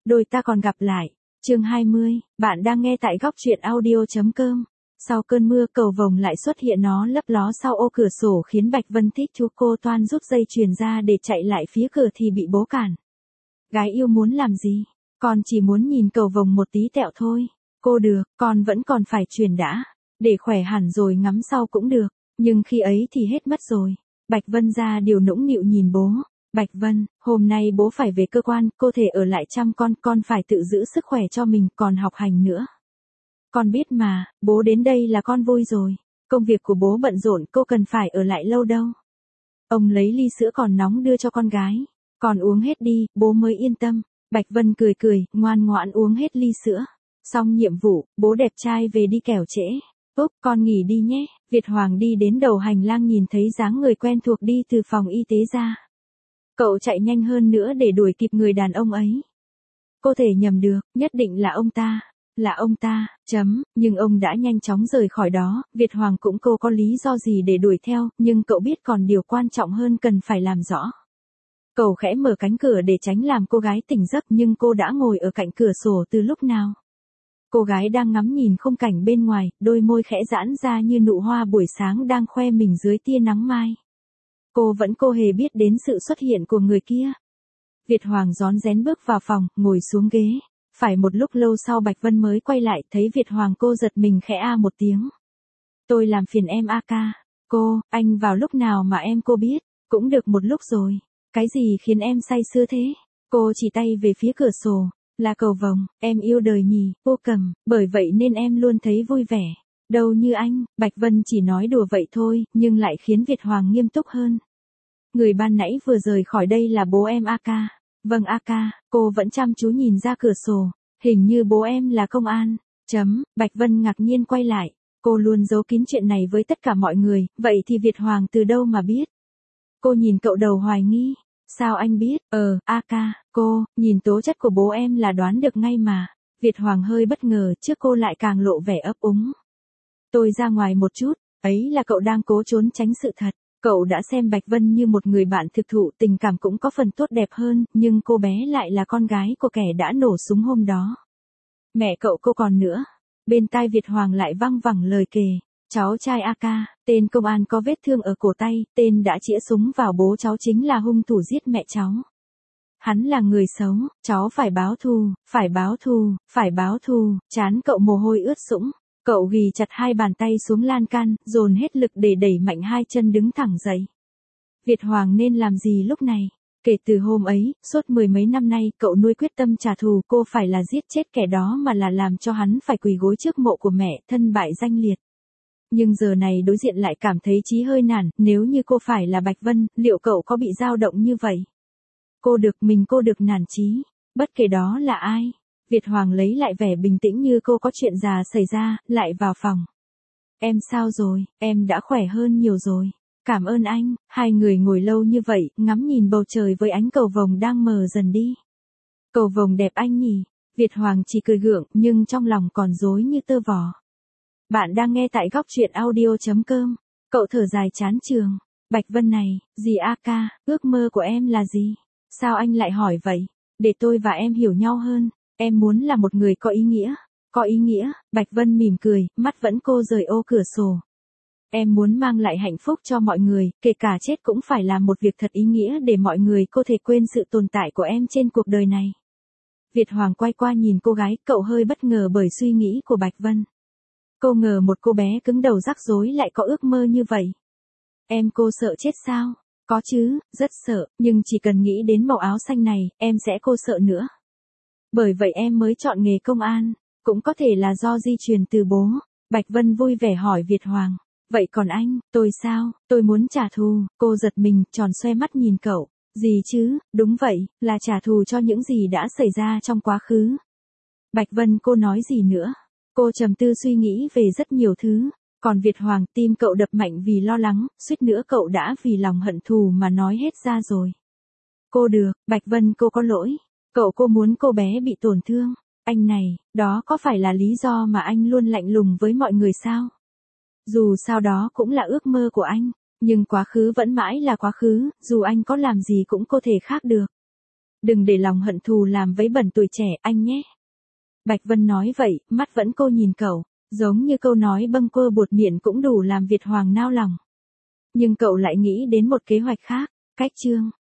đôi ta còn gặp lại. Chương 20, bạn đang nghe tại góc truyện audio.com. Sau cơn mưa cầu vồng lại xuất hiện, nó lấp ló sau ô cửa sổ khiến Bạch Vân thích thú. Cô toan rút dây chuyền ra để chạy lại phía cửa thì bị bố cản. Gái yêu muốn làm gì? Con chỉ muốn nhìn cầu vồng một tí tẹo thôi. Cô được, con vẫn còn phải truyền đã. Để khỏe hẳn rồi ngắm sau cũng được. Nhưng khi ấy thì hết mất rồi. Bạch Vân ra điều nũng nịu nhìn bố. Bạch Vân, hôm nay bố phải về cơ quan, cô thể ở lại chăm con phải tự giữ sức khỏe cho mình, còn học hành nữa. Con biết mà, bố đến đây là con vui rồi. Công việc của bố bận rộn, cô cần phải ở lại lâu đâu. Ông lấy ly sữa còn nóng đưa cho con gái. Con uống hết đi, bố mới yên tâm. Bạch Vân cười cười, ngoan ngoãn uống hết ly sữa. Xong nhiệm vụ, bố đẹp trai về đi kẻo trễ. Úc, con nghỉ đi nhé. Việt Hoàng đi đến đầu hành lang nhìn thấy dáng người quen thuộc đi từ phòng y tế ra. Cậu chạy nhanh hơn nữa để đuổi kịp người đàn ông ấy. Cô thể nhầm được, nhất định là ông ta. Là ông ta, nhưng ông đã nhanh chóng rời khỏi đó. Việt Hoàng cũng cô có lý do gì để đuổi theo, nhưng cậu biết còn điều quan trọng hơn cần phải làm rõ. Cậu khẽ mở cánh cửa để tránh làm cô gái tỉnh giấc, nhưng cô đã ngồi ở cạnh cửa sổ từ lúc nào. Cô gái đang ngắm nhìn khung cảnh bên ngoài, đôi môi khẽ giãn ra như nụ hoa buổi sáng đang khoe mình dưới tia nắng mai. Cô hề biết đến sự xuất hiện của người kia. Việt Hoàng rón rén bước vào phòng, ngồi xuống ghế. Phải một lúc lâu sau Bạch Vân mới quay lại, thấy Việt Hoàng cô giật mình khẽ a một tiếng. Tôi làm phiền em a ca. Cô, anh vào lúc nào mà em cô biết, cũng được một lúc rồi. Cái gì khiến em say sưa thế? Cô chỉ tay về phía cửa sổ. Là cầu vồng, em yêu đời nhỉ, cô cầm, bởi vậy nên em luôn thấy vui vẻ. Đâu như anh, Bạch Vân chỉ nói đùa vậy thôi, nhưng lại khiến Việt Hoàng nghiêm túc hơn. Người ban nãy vừa rời khỏi đây là bố em a ca. Vâng a ca, cô vẫn chăm chú nhìn ra cửa sổ. Hình như bố em là công an. Bạch Vân ngạc nhiên quay lại. Cô luôn giấu kín chuyện này với tất cả mọi người, vậy thì Việt Hoàng từ đâu mà biết? Cô nhìn cậu đầu hoài nghi. Sao anh biết? A ca, cô, nhìn tố chất của bố em là đoán được ngay mà. Việt Hoàng hơi bất ngờ, trước cô lại càng lộ vẻ ấp úng. Tôi ra ngoài một chút, ấy là cậu đang cố trốn tránh sự thật. Cậu đã xem Bạch Vân như một người bạn thực thụ, tình cảm cũng có phần tốt đẹp hơn, nhưng cô bé lại là con gái của kẻ đã nổ súng hôm đó. Mẹ cậu cô còn nữa. Bên tai Việt Hoàng lại văng vẳng lời kể. Cháu trai a ca, tên công an có vết thương ở cổ tay, tên đã chĩa súng vào bố cháu chính là hung thủ giết mẹ cháu. Hắn là người xấu, cháu phải báo thù, phải báo thù, phải báo thù. Trán cậu mồ hôi ướt sũng. Cậu ghì chặt hai bàn tay xuống lan can, dồn hết lực để đẩy mạnh hai chân đứng thẳng dậy. Việt Hoàng nên làm gì lúc này? Kể từ hôm ấy, suốt mười mấy năm nay, cậu nuôi quyết tâm trả thù. Cô phải là giết chết kẻ đó mà là làm cho hắn phải quỳ gối trước mộ của mẹ, thân bại danh liệt. Nhưng giờ này đối diện lại cảm thấy chí hơi nản. Nếu như cô phải là Bạch Vân, liệu cậu có bị dao động như vậy? Cô được nản chí. Bất kể đó là ai. Việt Hoàng lấy lại vẻ bình tĩnh như cô có chuyện già xảy ra, lại vào phòng. Em sao rồi, em đã khỏe hơn nhiều rồi. Cảm ơn anh. Hai người ngồi lâu như vậy, ngắm nhìn bầu trời với ánh cầu vồng đang mờ dần đi. Cầu vồng đẹp anh nhỉ. Việt Hoàng chỉ cười gượng, nhưng trong lòng còn rối như tơ vò. Bạn đang nghe tại góc truyện audio.com. Cậu thở dài chán chường. Bạch Vân này, gì a ca, ước mơ của em là gì? Sao anh lại hỏi vậy? Để tôi và em hiểu nhau hơn. Em muốn là một người có ý nghĩa. Có ý nghĩa, Bạch Vân mỉm cười, mắt vẫn cô rời ô cửa sổ. Em muốn mang lại hạnh phúc cho mọi người, kể cả chết cũng phải làm một việc thật ý nghĩa để mọi người có thể quên sự tồn tại của em trên cuộc đời này. Việt Hoàng quay qua nhìn cô gái, cậu hơi bất ngờ bởi suy nghĩ của Bạch Vân. Cô ngờ một cô bé cứng đầu rắc rối lại có ước mơ như vậy. Em cô sợ chết sao? Có chứ, rất sợ, nhưng chỉ cần nghĩ đến màu áo xanh này, em sẽ cô sợ nữa. Bởi vậy em mới chọn nghề công an, cũng có thể là do di truyền từ bố. Bạch Vân vui vẻ hỏi Việt Hoàng. Vậy còn anh, tôi sao? Tôi muốn trả thù. Cô giật mình, tròn xoe mắt nhìn cậu. Gì chứ, đúng vậy, là trả thù cho những gì đã xảy ra trong quá khứ. Bạch Vân cô nói gì nữa? Cô trầm tư suy nghĩ về rất nhiều thứ. Còn Việt Hoàng, tim cậu đập mạnh vì lo lắng, suýt nữa cậu đã vì lòng hận thù mà nói hết ra rồi. Cô được, Bạch Vân cô có lỗi. Cô muốn cô bé bị tổn thương. Anh này, đó có phải là lý do mà anh luôn lạnh lùng với mọi người sao? Dù sao đó cũng là ước mơ của anh, nhưng quá khứ vẫn mãi là quá khứ, dù anh có làm gì cũng có thể khác được. Đừng để lòng hận thù làm vấy bẩn tuổi trẻ anh nhé. Bạch Vân nói vậy, mắt vẫn cô nhìn cậu, giống như câu nói bâng quơ buột miệng cũng đủ làm Việt Hoàng nao lòng. Nhưng cậu lại nghĩ đến một kế hoạch khác, cách Trương